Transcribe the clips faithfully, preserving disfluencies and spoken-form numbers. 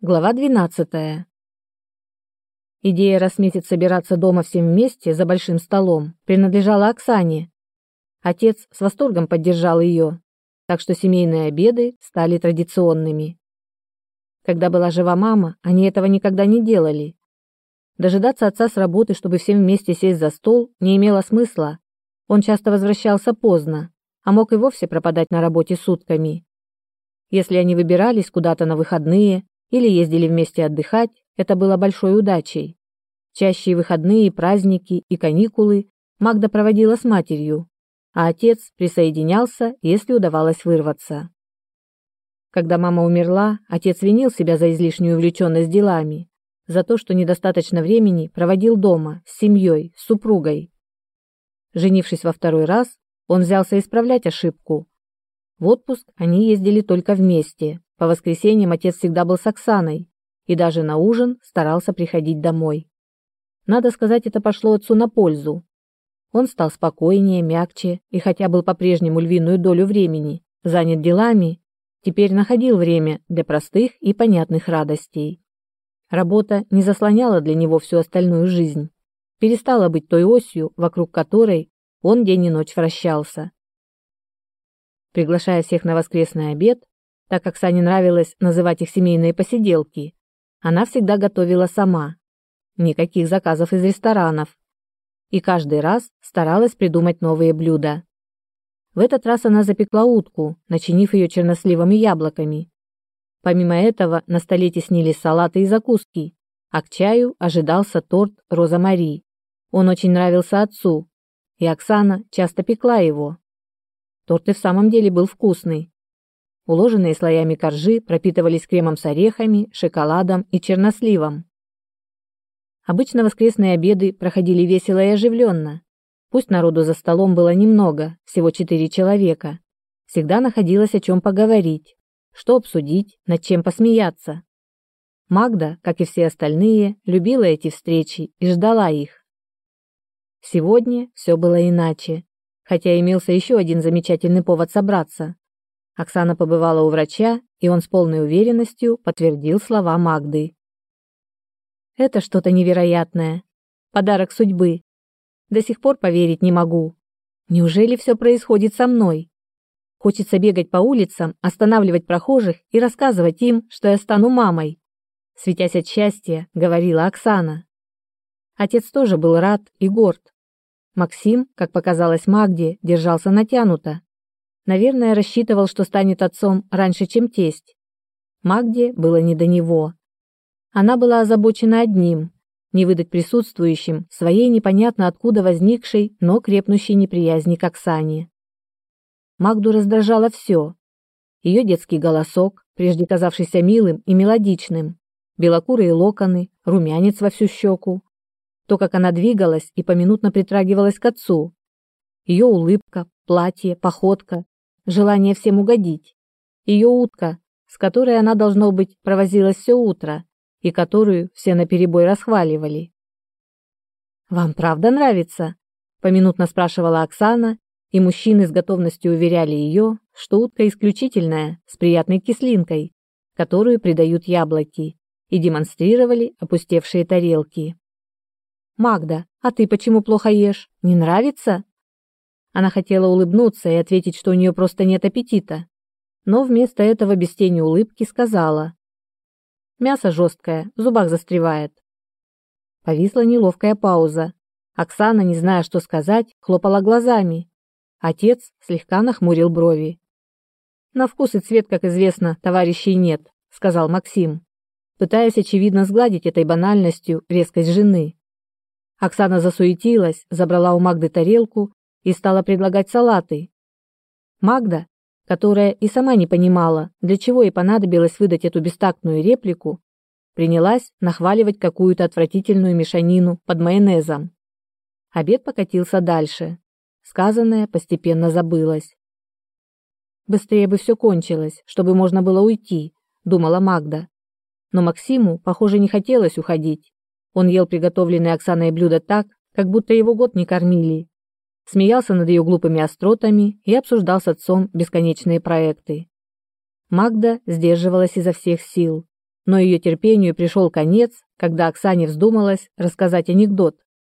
Глава двенадцатая. Идея раз в месяц собираться дома всем вместе за большим столом принадлежала Оксане. Отец с восторгом поддержал ее, так что семейные обеды стали традиционными. Когда была жива мама, они этого никогда не делали. Дожидаться отца с работы, чтобы всем вместе сесть за стол, не имело смысла. Он часто возвращался поздно, а мог и вовсе пропадать на работе сутками. Если они выбирались куда-то на выходные или ездили вместе отдыхать, это было большой удачей. Чаще выходные, праздники и каникулы Магда проводила с матерью, а отец присоединялся, если удавалось вырваться. Когда мама умерла, отец винил себя за излишнюю увлеченность делами, за то, что недостаточно времени проводил дома, с семьей, с супругой. Женившись во второй раз, он взялся исправлять ошибку. В отпуск они ездили только вместе. По воскресеньям отец всегда был с Оксаной и даже на ужин старался приходить домой. Надо сказать, это пошло отцу на пользу. Он стал спокойнее, мягче и хотя был по-прежнему львиную долю времени занят делами, теперь находил время для простых и понятных радостей. Работа не заслоняла для него всю остальную жизнь, перестала быть той осью, вокруг которой он день и ночь вращался. Приглашая всех на воскресный обед, так как Сане нравилось называть их семейные посиделки, она всегда готовила сама. Никаких заказов из ресторанов. И каждый раз старалась придумать новые блюда. В этот раз она запекла утку, начинив ее черносливом и яблоками. Помимо этого на столе теснились салаты и закуски, а к чаю ожидался торт Роза Мари. Он очень нравился отцу, и Оксана часто пекла его. Торт и в самом деле был вкусный. Уложенные слоями коржи пропитывались кремом с орехами, шоколадом и черносливом. Обычно воскресные обеды проходили весело и оживленно. Пусть народу за столом было немного, всего четыре человека, всегда находилось о чем поговорить, что обсудить, над чем посмеяться. Магда, как и все остальные, любила эти встречи и ждала их. Сегодня все было иначе, хотя имелся еще один замечательный повод собраться. Оксана побывала у врача, и он с полной уверенностью подтвердил слова Магды. «Это что-то невероятное. Подарок судьбы. До сих пор поверить не могу. Неужели все происходит со мной? Хочется бегать по улицам, останавливать прохожих и рассказывать им, что я стану мамой», светясь от счастья, говорила Оксана. Отец тоже был рад и горд. Максим, как показалось Магде, держался натянуто. Наверное, рассчитывал, что станет отцом раньше, чем тесть. Магде было не до него. Она была озабочена одним – не выдать присутствующим своей непонятно откуда возникшей, но крепнущей неприязни к Оксане. Магду раздражало все. Ее детский голосок, прежде казавшийся милым и мелодичным, белокурые локоны, румянец во всю щеку, то, как она двигалась и поминутно притрагивалась к отцу, ее улыбка, платье, походка, желание всем угодить, ее утка, с которой она, должно быть, провозилась все утро и которую все наперебой расхваливали. «Вам правда нравится?» – поминутно спрашивала Оксана, и мужчины с готовностью уверяли ее, что утка исключительная, с приятной кислинкой, которую придают яблоки, и демонстрировали опустевшие тарелки. «Магда, а ты почему плохо ешь? Не нравится?» Она хотела улыбнуться и ответить, что у нее просто нет аппетита, но вместо этого без тени улыбки сказала: «Мясо жесткое, в зубах застревает». Повисла неловкая пауза. Оксана, не зная, что сказать, хлопала глазами. Отец слегка нахмурил брови. «На вкус и цвет, как известно, товарищей нет», — сказал Максим, пытаясь, очевидно, сгладить этой банальностью резкость жены. Оксана засуетилась, забрала у Магды тарелку и стала предлагать салаты. Магда, которая и сама не понимала, для чего ей понадобилось выдать эту бестактную реплику, принялась нахваливать какую-то отвратительную мешанину под майонезом. Обед покатился дальше. Сказанное постепенно забылось. «Быстрее бы все кончилось, чтобы можно было уйти», — думала Магда. Но Максиму, похоже, не хотелось уходить. Он ел приготовленные Оксаной блюда так, как будто его год не кормили. Смеялся над ее глупыми остротами и обсуждал с отцом бесконечные проекты. Магда сдерживалась изо всех сил. но ее терпению пришел конец, когда Оксане вздумалось рассказать анекдот.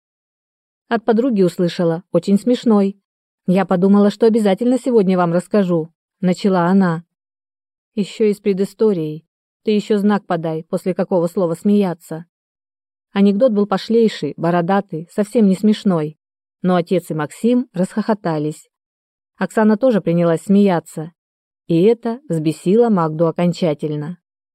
От подруги услышала, очень смешной. Я подумала, что обязательно сегодня вам расскажу, начала она. Еще и с предысторией. Ты еще знак подай, после какого слова смеяться. Анекдот был пошлейший, бородатый, совсем не смешной, но отец и Максим расхохотались. Оксана тоже принялась смеяться, и это взбесило Магду окончательно.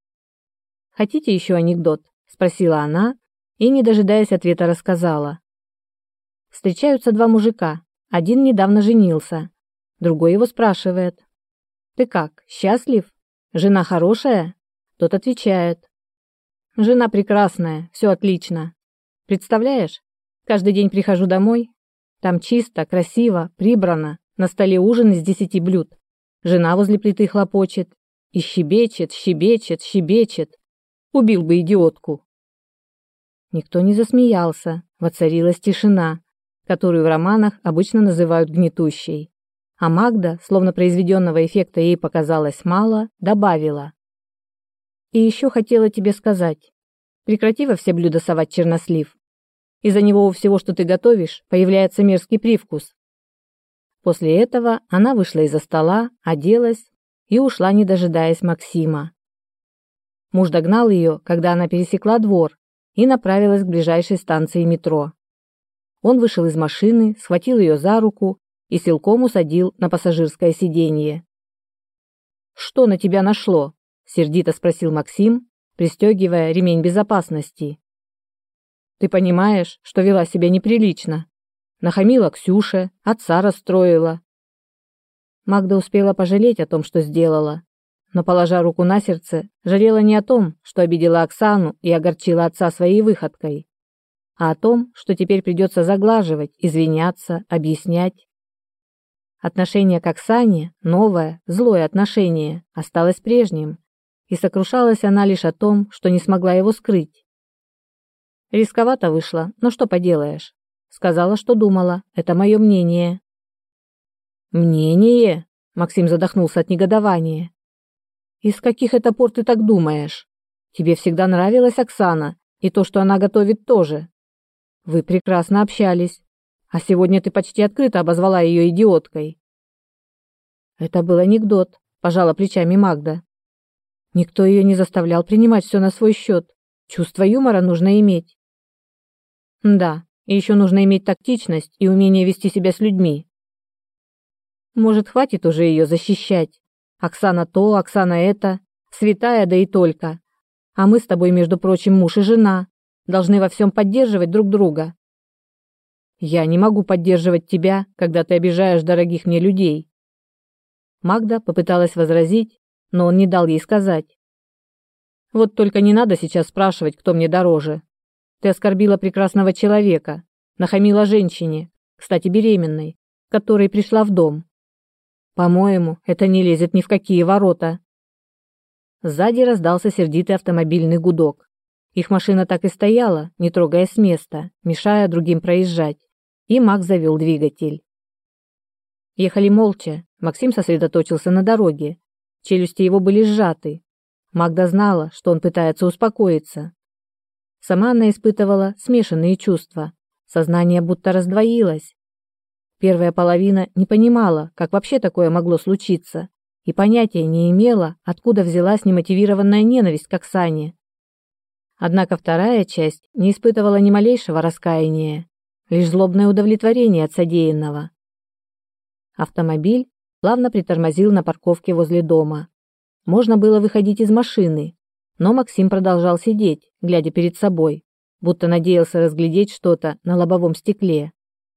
«Хотите еще анекдот?» – спросила она и, не дожидаясь ответа, рассказала. Встречаются два мужика. Один недавно женился. Другой его спрашивает. «Ты как, счастлив? Жена хорошая?» Тот отвечает. «Жена прекрасная, все отлично. Представляешь, каждый день прихожу домой. Там чисто, красиво, прибрано. На столе ужин из десяти блюд. Жена возле плиты хлопочет. И щебечет, щебечет, щебечет. Убил бы идиотку». Никто не засмеялся. Воцарилась тишина, которую в романах обычно называют гнетущей. А Магда, словно произведенного эффекта ей показалось мало, добавила. «И еще хотела тебе сказать. Прекрати во все блюда совать чернослив. Из-за него у всего, что ты готовишь, появляется мерзкий привкус». После этого она вышла из-за стола, оделась и ушла, не дожидаясь Максима. Муж догнал ее, когда она пересекла двор, и направилась к ближайшей станции метро. Он вышел из машины, схватил ее за руку и силком усадил на пассажирское сиденье. «Что на тебя нашло?» – сердито спросил Максим, пристегивая ремень безопасности. «Ты понимаешь, что вела себя неприлично? Нахамила Ксюше, отца расстроила». Магда успела пожалеть о том, что сделала, но, положа руку на сердце, жалела не о том, что обидела Оксану и огорчила отца своей выходкой, а о том, что теперь придется заглаживать, извиняться, объяснять. Отношение к Оксане, новое, злое отношение, осталось прежним, и сокрушалась она лишь о том, что не смогла его скрыть. «Рисковато вышло, но что поделаешь. Сказала, что думала, это мое мнение». «Мнение?» – Максим задохнулся от негодования. «Из каких это пор ты так думаешь? Тебе всегда нравилась Оксана, и то, что она готовит, тоже. Вы прекрасно общались, а сегодня ты почти открыто обозвала ее идиоткой». «Это был анекдот», – пожала плечами Магда. «Никто ее не заставлял принимать все на свой счет. Чувство юмора нужно иметь». «Да, и еще нужно иметь тактичность и умение вести себя с людьми». «Может, хватит уже ее защищать? Оксана то, Оксана это, святая, да и только. А мы с тобой, между прочим, муж и жена, должны во всем поддерживать друг друга». «Я не могу поддерживать тебя, когда ты обижаешь дорогих мне людей». Магда попыталась возразить, но он не дал ей сказать. «Вот только не надо сейчас спрашивать, кто мне дороже. Ты оскорбила прекрасного человека, нахамила женщине, кстати, беременной, которая пришла в дом. По-моему, это не лезет ни в какие ворота». Сзади раздался сердитый автомобильный гудок. Их машина так и стояла, не трогаясь с места, мешая другим проезжать, и Макс завел двигатель. Ехали молча. Максим сосредоточился на дороге. Челюсти его были сжаты. Магда знала, что он пытается успокоиться. Сама она испытывала смешанные чувства. Сознание будто раздвоилось. Первая половина не понимала, как вообще такое могло случиться, и понятия не имела, откуда взялась немотивированная ненависть к Оксане. Однако вторая часть не испытывала ни малейшего раскаяния, лишь злобное удовлетворение от содеянного. Автомобиль плавно притормозил на парковке возле дома. Можно было выходить из машины, но Максим продолжал сидеть, глядя перед собой, будто надеялся разглядеть что-то на лобовом стекле.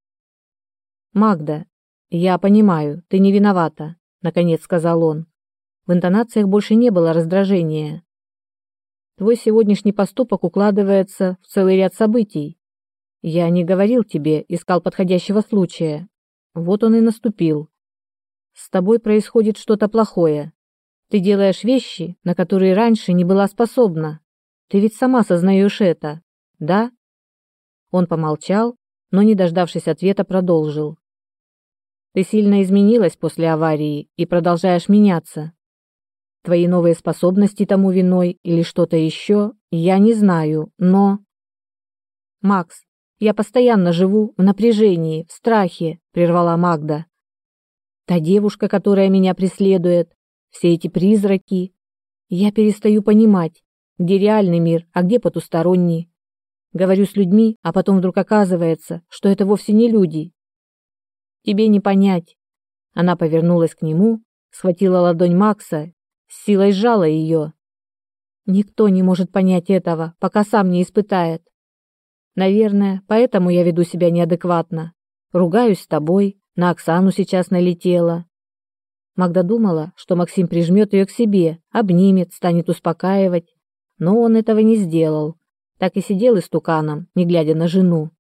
«Магда, я понимаю, ты не виновата», — наконец сказал он. В интонациях больше не было раздражения. «Твой сегодняшний поступок укладывается в целый ряд событий. Я не говорил тебе, искал подходящего случая. Вот он и наступил. С тобой происходит что-то плохое. Ты делаешь вещи, на которые раньше не была способна. Ты ведь сама сознаешь это, да?» Он помолчал, но, не дождавшись ответа, продолжил. «Ты сильно изменилась после аварии и продолжаешь меняться. Твои новые способности тому виной или что-то еще, я не знаю, но... Макс, я постоянно живу в напряжении, в страхе, прервала Магда. Та девушка, которая меня преследует, все эти призраки. Я перестаю понимать, где реальный мир, а где потусторонний. Говорю с людьми, а потом вдруг оказывается, что это вовсе не люди. Тебе не понять. Она повернулась к нему, схватила ладонь Макса, с силой сжала ее. Никто не может понять этого, пока сам не испытает. Наверное, поэтому я веду себя неадекватно. Ругаюсь с тобой, на Оксану сейчас налетела. Магда думала, что Максим прижмет ее к себе, обнимет, станет успокаивать, но он этого не сделал. Так и сидел истуканом, не глядя на жену.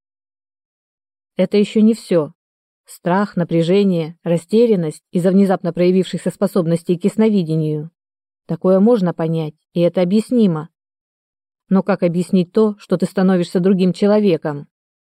Это еще не все. Страх, напряжение, растерянность из-за внезапно проявившихся способностей к ясновидению. Такое можно понять, и это объяснимо. Но как объяснить то, что ты становишься другим человеком?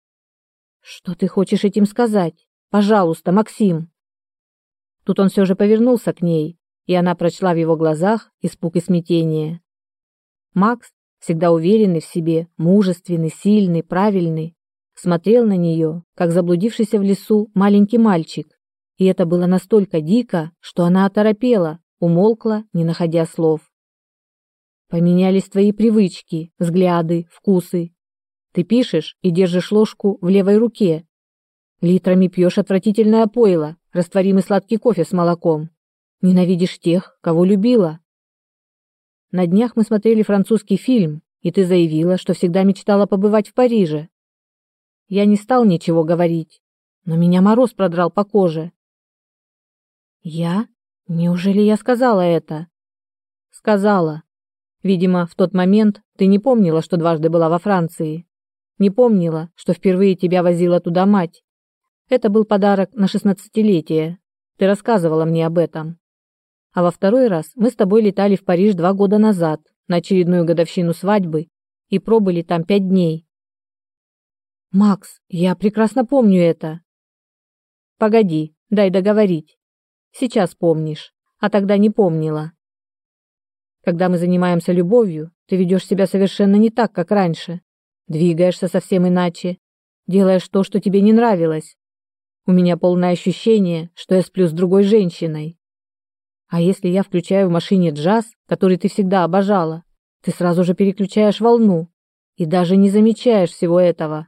Что ты хочешь этим сказать? Пожалуйста, Максим. Тут он все же повернулся к ней, и она прочла в его глазах испуг и смятение. Макс, всегда уверенный в себе, мужественный, сильный, правильный, смотрел на нее, как заблудившийся в лесу маленький мальчик, и это было настолько дико, что она оторопела, умолкла, не находя слов. Поменялись твои привычки, взгляды, вкусы. Ты пишешь и держишь ложку в левой руке. Литрами пьешь отвратительное пойло, растворимый сладкий кофе с молоком. Ненавидишь тех, кого любила. На днях мы смотрели французский фильм, и ты заявила, что всегда мечтала побывать в Париже. Я не стал ничего говорить, но меня мороз продрал по коже. Я? Неужели я сказала это? Сказала. Видимо, в тот момент ты не помнила, что дважды была во Франции. Не помнила, что впервые тебя возила туда мать. Это был подарок на шестнадцатилетие. Ты рассказывала мне об этом. А во второй раз мы с тобой летали в Париж два года назад на очередную годовщину свадьбы и пробыли там пять дней. Макс, я прекрасно помню это. Погоди, дай договорить. Сейчас помнишь, а тогда не помнила. Когда мы занимаемся любовью, ты ведешь себя совершенно не так, как раньше. Двигаешься совсем иначе, делаешь то, что тебе не нравилось. У меня полное ощущение, что я сплю с другой женщиной. А если я включаю в машине джаз, который ты всегда обожала, ты сразу же переключаешь волну и даже не замечаешь всего этого.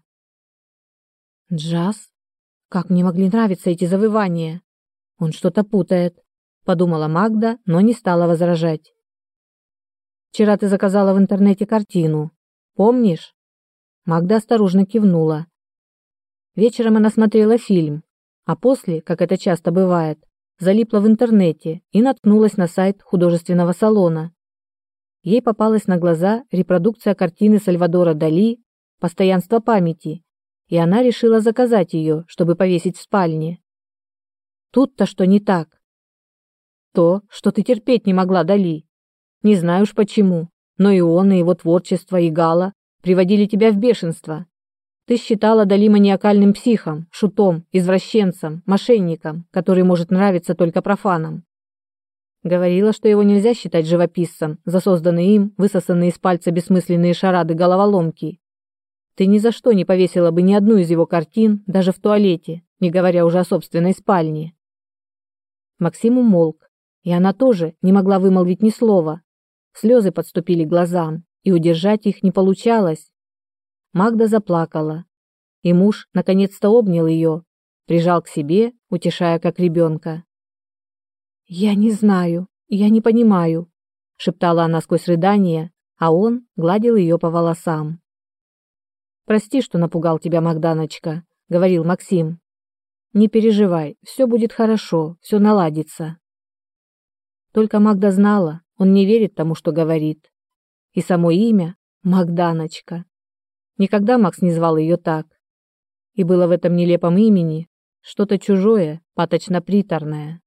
Джаз? Как мне могли нравиться эти завывания? Он что-то путает, подумала Магда, но не стала возражать. Вчера ты заказала в интернете картину. Помнишь? Магда осторожно кивнула. Вечером она смотрела фильм, а после, как это часто бывает, залипла в интернете и наткнулась на сайт художественного салона. Ей попалась на глаза репродукция картины Сальвадора Дали «Постоянство памяти», и она решила заказать ее, чтобы повесить в спальне. Тут-то что не так? То, что ты терпеть не могла Дали. Не знаю уж почему, но и он, и его творчество, и Гала приводили тебя в бешенство. Ты считала Дали маниакальным психом, шутом, извращенцем, мошенником, который может нравиться только профанам. Говорила, что его нельзя считать живописцем за созданные им, высосанные из пальца бессмысленные шарады-головоломки. Ты ни за что не повесила бы ни одну из его картин, даже в туалете, не говоря уже о собственной спальне. Максим умолк, и она тоже не могла вымолвить ни слова. Слезы подступили к глазам, и удержать их не получалось. Магда заплакала, и муж наконец-то обнял ее, прижал к себе, утешая как ребенка. «Я не знаю, я не понимаю», — шептала она сквозь рыдания, а он гладил ее по волосам. «Прости, что напугал тебя, Магданочка», — говорил Максим. «Не переживай, все будет хорошо, все наладится». Только Магда знала, он не верит тому, что говорит. И само имя — Магданочка. Никогда Макс не звал ее так. И было в этом нелепом имени что-то чужое, паточно-приторное.